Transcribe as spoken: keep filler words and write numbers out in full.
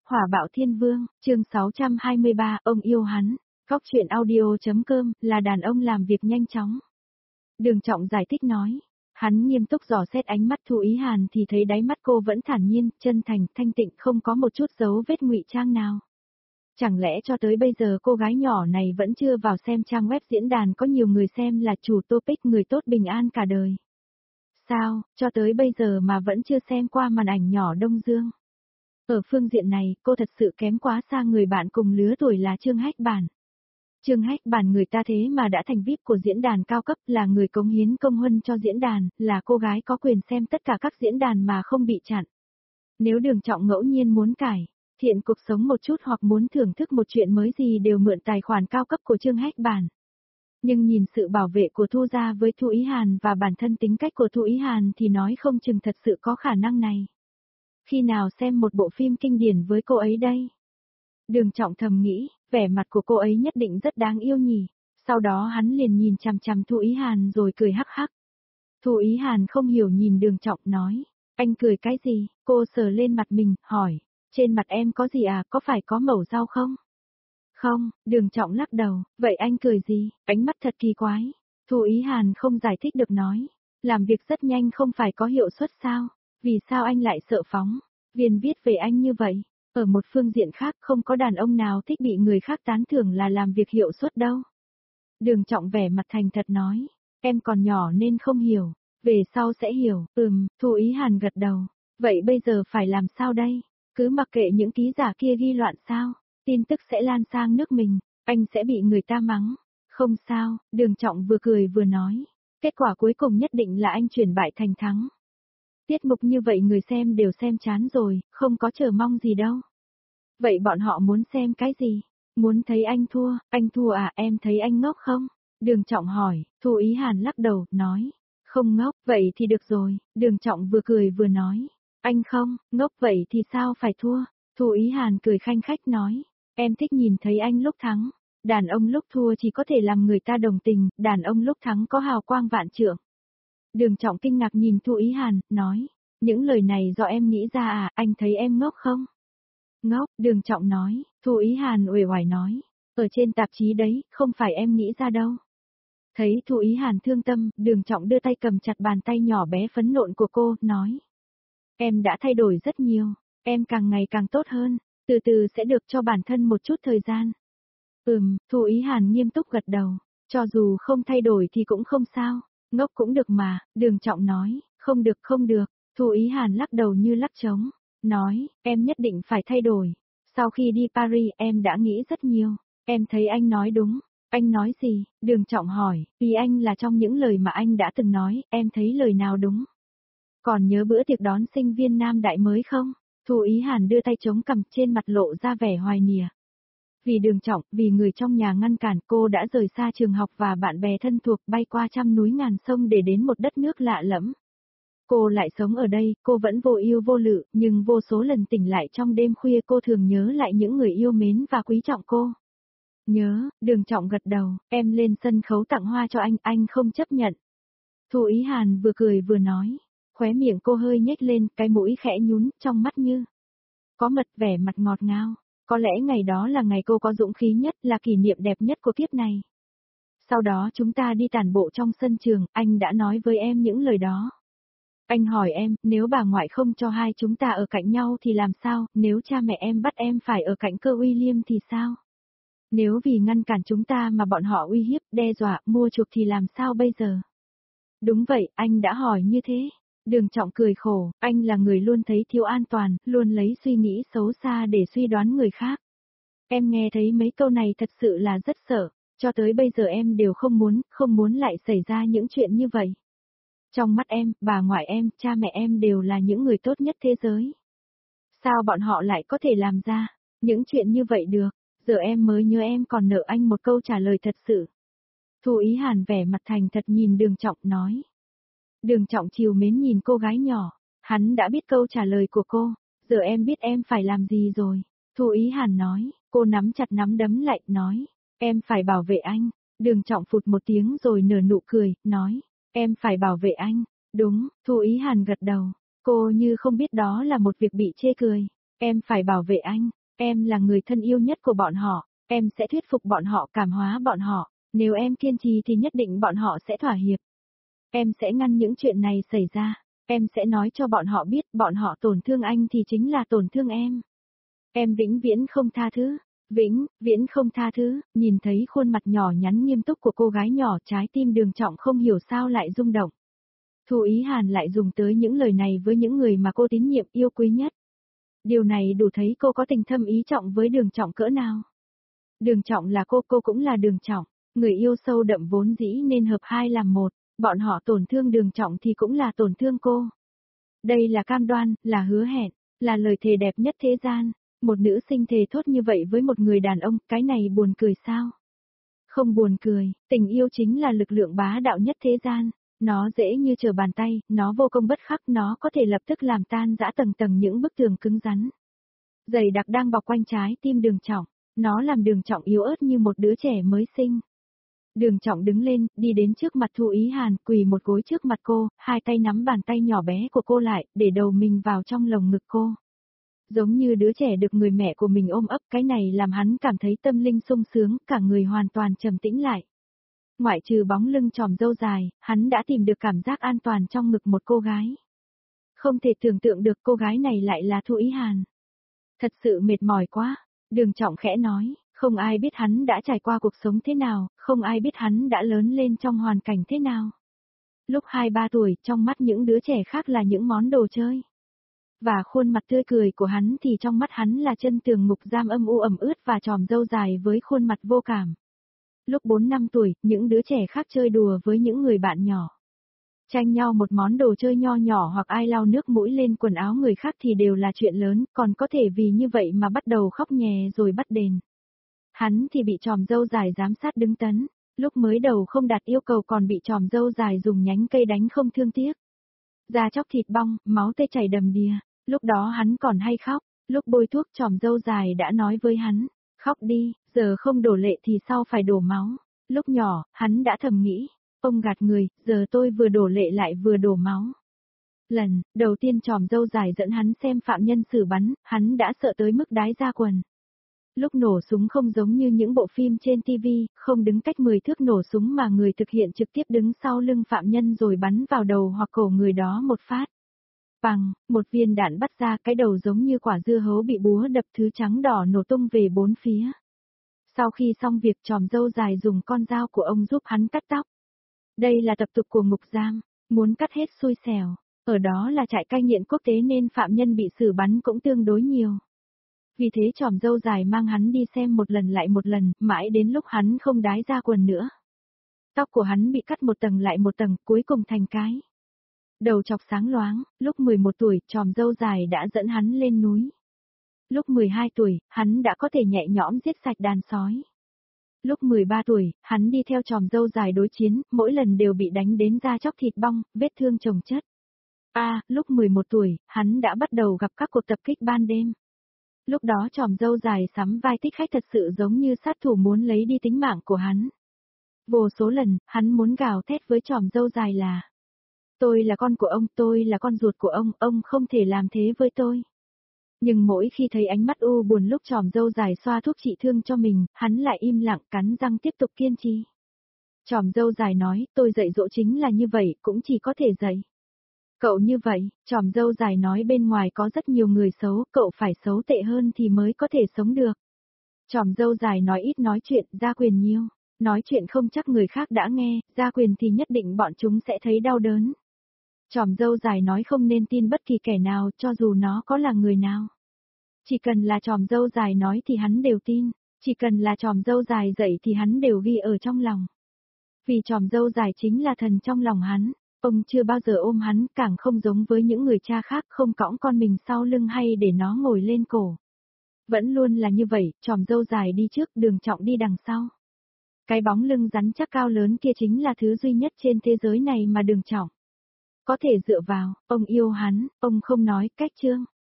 Hỏa bạo thiên vương, chương sáu trăm hai mươi ba, ông yêu hắn. Góc truyện audio.com là đàn ông làm việc nhanh chóng. Đường Trọng giải thích nói. Hắn nghiêm túc dò xét ánh mắt Thu Ý Hàn thì thấy đáy mắt cô vẫn thản nhiên, chân thành, thanh tịnh, không có một chút dấu vết ngụy trang nào. Chẳng lẽ cho tới bây giờ cô gái nhỏ này vẫn chưa vào xem trang web diễn đàn có nhiều người xem là chủ topic người tốt bình an cả đời? Sao, cho tới bây giờ mà vẫn chưa xem qua màn ảnh nhỏ Đông Dương? Ở phương diện này, cô thật sự kém quá xa người bạn cùng lứa tuổi là Trương Hách Bản. Trương Hách Bản người ta thế mà đã thành vi ai pi của diễn đàn cao cấp, là người cống hiến công huân cho diễn đàn, là cô gái có quyền xem tất cả các diễn đàn mà không bị chặn. Nếu Đường Trọng ngẫu nhiên muốn cải thiện cuộc sống một chút hoặc muốn thưởng thức một chuyện mới gì đều mượn tài khoản cao cấp của Trương Hách Bản. Nhưng nhìn sự bảo vệ của Thu gia với Thu Ý Hàn và bản thân tính cách của Thu Ý Hàn thì nói không chừng thật sự có khả năng này. Khi nào xem một bộ phim kinh điển với cô ấy đây? Đường Trọng thầm nghĩ, vẻ mặt của cô ấy nhất định rất đáng yêu nhỉ. Sau đó hắn liền nhìn chằm chằm Thu Ý Hàn rồi cười hắc hắc. Thu Ý Hàn không hiểu nhìn Đường Trọng nói, anh cười cái gì? Cô sờ lên mặt mình, hỏi, trên mặt em có gì à, có phải có mẩu rau không? Không, Đường Trọng lắc đầu, vậy anh cười gì? Ánh mắt thật kỳ quái. Thu Ý Hàn không giải thích được nói, làm việc rất nhanh không phải có hiệu suất sao? Vì sao anh lại sợ phóng viên viết về anh như vậy? Ở một phương diện khác không có đàn ông nào thích bị người khác tán thưởng là làm việc hiệu suất đâu. Đường Trọng vẻ mặt thành thật nói, em còn nhỏ nên không hiểu, về sau sẽ hiểu. Ừm, Thu Ý Hàn gật đầu, vậy bây giờ phải làm sao đây? Cứ mặc kệ những ký giả kia ghi loạn sao? Tin tức sẽ lan sang nước mình, anh sẽ bị người ta mắng. Không sao, Đường Trọng vừa cười vừa nói, kết quả cuối cùng nhất định là anh chuyển bại thành thắng. Tiết mục như vậy người xem đều xem chán rồi, không có chờ mong gì đâu. Vậy bọn họ muốn xem cái gì? Muốn thấy anh thua, anh thua à, em thấy anh ngốc không? Đường Trọng hỏi. Thu Ý Hàn lắc đầu, nói, không ngốc, vậy thì được rồi. Đường Trọng vừa cười vừa nói, anh không, ngốc vậy thì sao phải thua? Thu Ý Hàn cười khanh khách nói, em thích nhìn thấy anh lúc thắng. Đàn ông lúc thua chỉ có thể làm người ta đồng tình, đàn ông lúc thắng có hào quang vạn trượng. Đường Trọng kinh ngạc nhìn Thu Ý Hàn, nói, những lời này do em nghĩ ra à, anh thấy em ngốc không? Ngốc, Đường Trọng nói. Thu Ý Hàn uể oải nói, ở trên tạp chí đấy, không phải em nghĩ ra đâu. Thấy Thu Ý Hàn thương tâm, Đường Trọng đưa tay cầm chặt bàn tay nhỏ bé phấn nộn của cô, nói, em đã thay đổi rất nhiều, em càng ngày càng tốt hơn, từ từ sẽ được cho bản thân một chút thời gian. Ừm, Thu Ý Hàn nghiêm túc gật đầu, cho dù không thay đổi thì cũng không sao, ngốc cũng được mà. Đường Trọng nói, không được không được. Thu Ý Hàn lắc đầu như lắc trống, nói, em nhất định phải thay đổi. Sau khi đi Paris em đã nghĩ rất nhiều, em thấy anh nói đúng. Anh nói gì? Đường Trọng hỏi, ý anh là trong những lời mà anh đã từng nói, em thấy lời nào đúng? Còn nhớ bữa tiệc đón sinh viên Nam Đại mới không? Thu Ý Hàn đưa tay chống cằm, trên mặt lộ ra vẻ hoài niệm. Vì Đường Trọng, vì người trong nhà ngăn cản, cô đã rời xa trường học và bạn bè thân thuộc, bay qua trăm núi ngàn sông để đến một đất nước lạ lẫm. Cô lại sống ở đây, cô vẫn vô yêu vô lự, nhưng vô số lần tỉnh lại trong đêm khuya cô thường nhớ lại những người yêu mến và quý trọng cô. Nhớ, Đường Trọng gật đầu, em lên sân khấu tặng hoa cho anh, anh không chấp nhận. Thu Ý Hàn vừa cười vừa nói, khóe miệng cô hơi nhếch lên, cái mũi khẽ nhún, trong mắt như có mật, vẻ mặt ngọt ngào. Có lẽ ngày đó là ngày cô có dũng khí nhất, là kỷ niệm đẹp nhất của kiếp này. Sau đó chúng ta đi tản bộ trong sân trường, anh đã nói với em những lời đó. Anh hỏi em, nếu bà ngoại không cho hai chúng ta ở cạnh nhau thì làm sao, nếu cha mẹ em bắt em phải ở cạnh cơ William thì sao? Nếu vì ngăn cản chúng ta mà bọn họ uy hiếp, đe dọa, mua chuộc thì làm sao bây giờ? Đúng vậy, anh đã hỏi như thế. Đường Trọng cười khổ, anh là người luôn thấy thiếu an toàn, luôn lấy suy nghĩ xấu xa để suy đoán người khác. Em nghe thấy mấy câu này thật sự là rất sợ, cho tới bây giờ em đều không muốn, không muốn lại xảy ra những chuyện như vậy. Trong mắt em, bà ngoại em, cha mẹ em đều là những người tốt nhất thế giới. Sao bọn họ lại có thể làm ra những chuyện như vậy được? Giờ em mới nhớ em còn nợ anh một câu trả lời thật sự. Thu Ý Hàn vẻ mặt thành thật nhìn Đường Trọng nói. Đường Trọng trìu mến nhìn cô gái nhỏ, hắn đã biết câu trả lời của cô, giờ em biết em phải làm gì rồi. Thu Ý Hàn nói, cô nắm chặt nắm đấm lại, nói, em phải bảo vệ anh. Đường Trọng phụt một tiếng rồi nở nụ cười, nói, em phải bảo vệ anh. Đúng, Thu Ý Hàn gật đầu, cô như không biết đó là một việc bị chê cười, em phải bảo vệ anh. Em là người thân yêu nhất của bọn họ, em sẽ thuyết phục bọn họ, cảm hóa bọn họ, nếu em kiên trì thì nhất định bọn họ sẽ thỏa hiệp. Em sẽ ngăn những chuyện này xảy ra, em sẽ nói cho bọn họ biết bọn họ tổn thương anh thì chính là tổn thương em. Em vĩnh viễn không tha thứ, vĩnh, viễn không tha thứ, nhìn thấy khuôn mặt nhỏ nhắn nghiêm túc của cô gái nhỏ, trái tim Đường Trọng không hiểu sao lại rung động. Thu Ý Hàn lại dùng tới những lời này với những người mà cô tín nhiệm yêu quý nhất. Điều này đủ thấy cô có tình thâm ý trọng với Đường Trọng cỡ nào. Đường Trọng là cô, cô cũng là Đường Trọng, người yêu sâu đậm vốn dĩ nên hợp hai làm một, bọn họ tổn thương Đường Trọng thì cũng là tổn thương cô. Đây là cam đoan, là hứa hẹn, là lời thề đẹp nhất thế gian. Một nữ sinh thề thốt như vậy với một người đàn ông, cái này buồn cười sao? Không buồn cười, tình yêu chính là lực lượng bá đạo nhất thế gian. Nó dễ như trở bàn tay, nó vô công bất khắc, nó có thể lập tức làm tan rã tầng tầng những bức tường cứng rắn. Dày đặc đang bọc quanh trái tim Đường Trọng, nó làm Đường Trọng yếu ớt như một đứa trẻ mới sinh. Đường Trọng đứng lên, đi đến trước mặt Thu Ý Hàn, quỳ một gối trước mặt cô, hai tay nắm bàn tay nhỏ bé của cô lại, để đầu mình vào trong lồng ngực cô. Giống như đứa trẻ được người mẹ của mình ôm ấp, cái này làm hắn cảm thấy tâm linh sung sướng, cả người hoàn toàn trầm tĩnh lại. Ngoại trừ bóng lưng tròm râu dài, hắn đã tìm được cảm giác an toàn trong ngực một cô gái. Không thể tưởng tượng được cô gái này lại là Thu Ý Hàn. Thật sự mệt mỏi quá, Đường Trọng khẽ nói, không ai biết hắn đã trải qua cuộc sống thế nào, không ai biết hắn đã lớn lên trong hoàn cảnh thế nào. Lúc hai ba tuổi, trong mắt những đứa trẻ khác là những món đồ chơi. Và khuôn mặt tươi cười của hắn thì trong mắt hắn là chân tường ngục giam âm u ẩm ướt và tròm râu dài với khuôn mặt vô cảm. Lúc bốn năm tuổi, những đứa trẻ khác chơi đùa với những người bạn nhỏ. Tranh nhau một món đồ chơi nho nhỏ hoặc ai lau nước mũi lên quần áo người khác thì đều là chuyện lớn, còn có thể vì như vậy mà bắt đầu khóc nhè rồi bắt đền. Hắn thì bị tròm râu dài giám sát đứng tấn, lúc mới đầu không đạt yêu cầu còn bị tròm râu dài dùng nhánh cây đánh không thương tiếc. Da chóc thịt bong, máu tê chảy đầm đìa, lúc đó hắn còn hay khóc, lúc bôi thuốc tròm râu dài đã nói với hắn, khóc đi, giờ không đổ lệ thì sau phải đổ máu. Lúc nhỏ, hắn đã thầm nghĩ, ông gạt người, giờ tôi vừa đổ lệ lại vừa đổ máu. Lần đầu tiên tròm râu dài dẫn hắn xem phạm nhân xử bắn, hắn đã sợ tới mức đái ra quần. Lúc nổ súng không giống như những bộ phim trên ti vi, không đứng cách mười thước nổ súng mà người thực hiện trực tiếp đứng sau lưng phạm nhân rồi bắn vào đầu hoặc cổ người đó một phát. Bằng, một viên đạn bắt ra, cái đầu giống như quả dưa hấu bị búa đập thứ trắng đỏ nổ tung về bốn phía. Sau khi xong việc, tròm râu dài dùng con dao của ông giúp hắn cắt tóc. Đây là tập tục của ngục giam, muốn cắt hết xui xẻo, ở đó là trại cai nghiện quốc tế nên phạm nhân bị xử bắn cũng tương đối nhiều. Vì thế tròm râu dài mang hắn đi xem một lần lại một lần, mãi đến lúc hắn không đái ra quần nữa. Tóc của hắn bị cắt một tầng lại một tầng, cuối cùng thành cái đầu chọc sáng loáng. Lúc mười một tuổi, tròm râu dài đã dẫn hắn lên núi. Lúc mười hai tuổi, hắn đã có thể nhẹ nhõm giết sạch đàn sói. Lúc mười ba tuổi, hắn đi theo tròm râu dài đối chiến, mỗi lần đều bị đánh đến da chóc thịt bong, vết thương chồng chất. À, lúc mười một tuổi, hắn đã bắt đầu gặp các cuộc tập kích ban đêm. Lúc đó tròm râu dài sắm vai thích khách thật sự giống như sát thủ muốn lấy đi tính mạng của hắn. Vô số lần, hắn muốn gào thét với tròm râu dài là: tôi là con của ông, tôi là con ruột của ông, ông không thể làm thế với tôi. Nhưng mỗi khi thấy ánh mắt u buồn lúc tròm râu dài xoa thuốc trị thương cho mình, hắn lại im lặng cắn răng tiếp tục kiên trì. Tròm râu dài nói, tôi dạy dỗ chính là như vậy, cũng chỉ có thể dạy cậu như vậy. Tròm râu dài nói, bên ngoài có rất nhiều người xấu, cậu phải xấu tệ hơn thì mới có thể sống được. Tròm râu dài nói, ít nói chuyện, ra quyền nhiều. Nói chuyện không chắc người khác đã nghe, ra quyền thì nhất định bọn chúng sẽ thấy đau đớn. Tròm râu dài nói, không nên tin bất kỳ kẻ nào, cho dù nó có là người nào. Chỉ cần là tròm râu dài nói thì hắn đều tin, chỉ cần là tròm râu dài dạy thì hắn đều ghi ở trong lòng. Vì tròm râu dài chính là thần trong lòng hắn, ông chưa bao giờ ôm hắn, càng không giống với những người cha khác, không cõng con mình sau lưng hay để nó ngồi lên cổ. Vẫn luôn là như vậy, tròm râu dài đi trước, Đường Trọng đi đằng sau. Cái bóng lưng rắn chắc cao lớn kia chính là thứ duy nhất trên thế giới này mà Đường Trọng có thể dựa vào. Ông yêu hắn, ông không nói cách chương.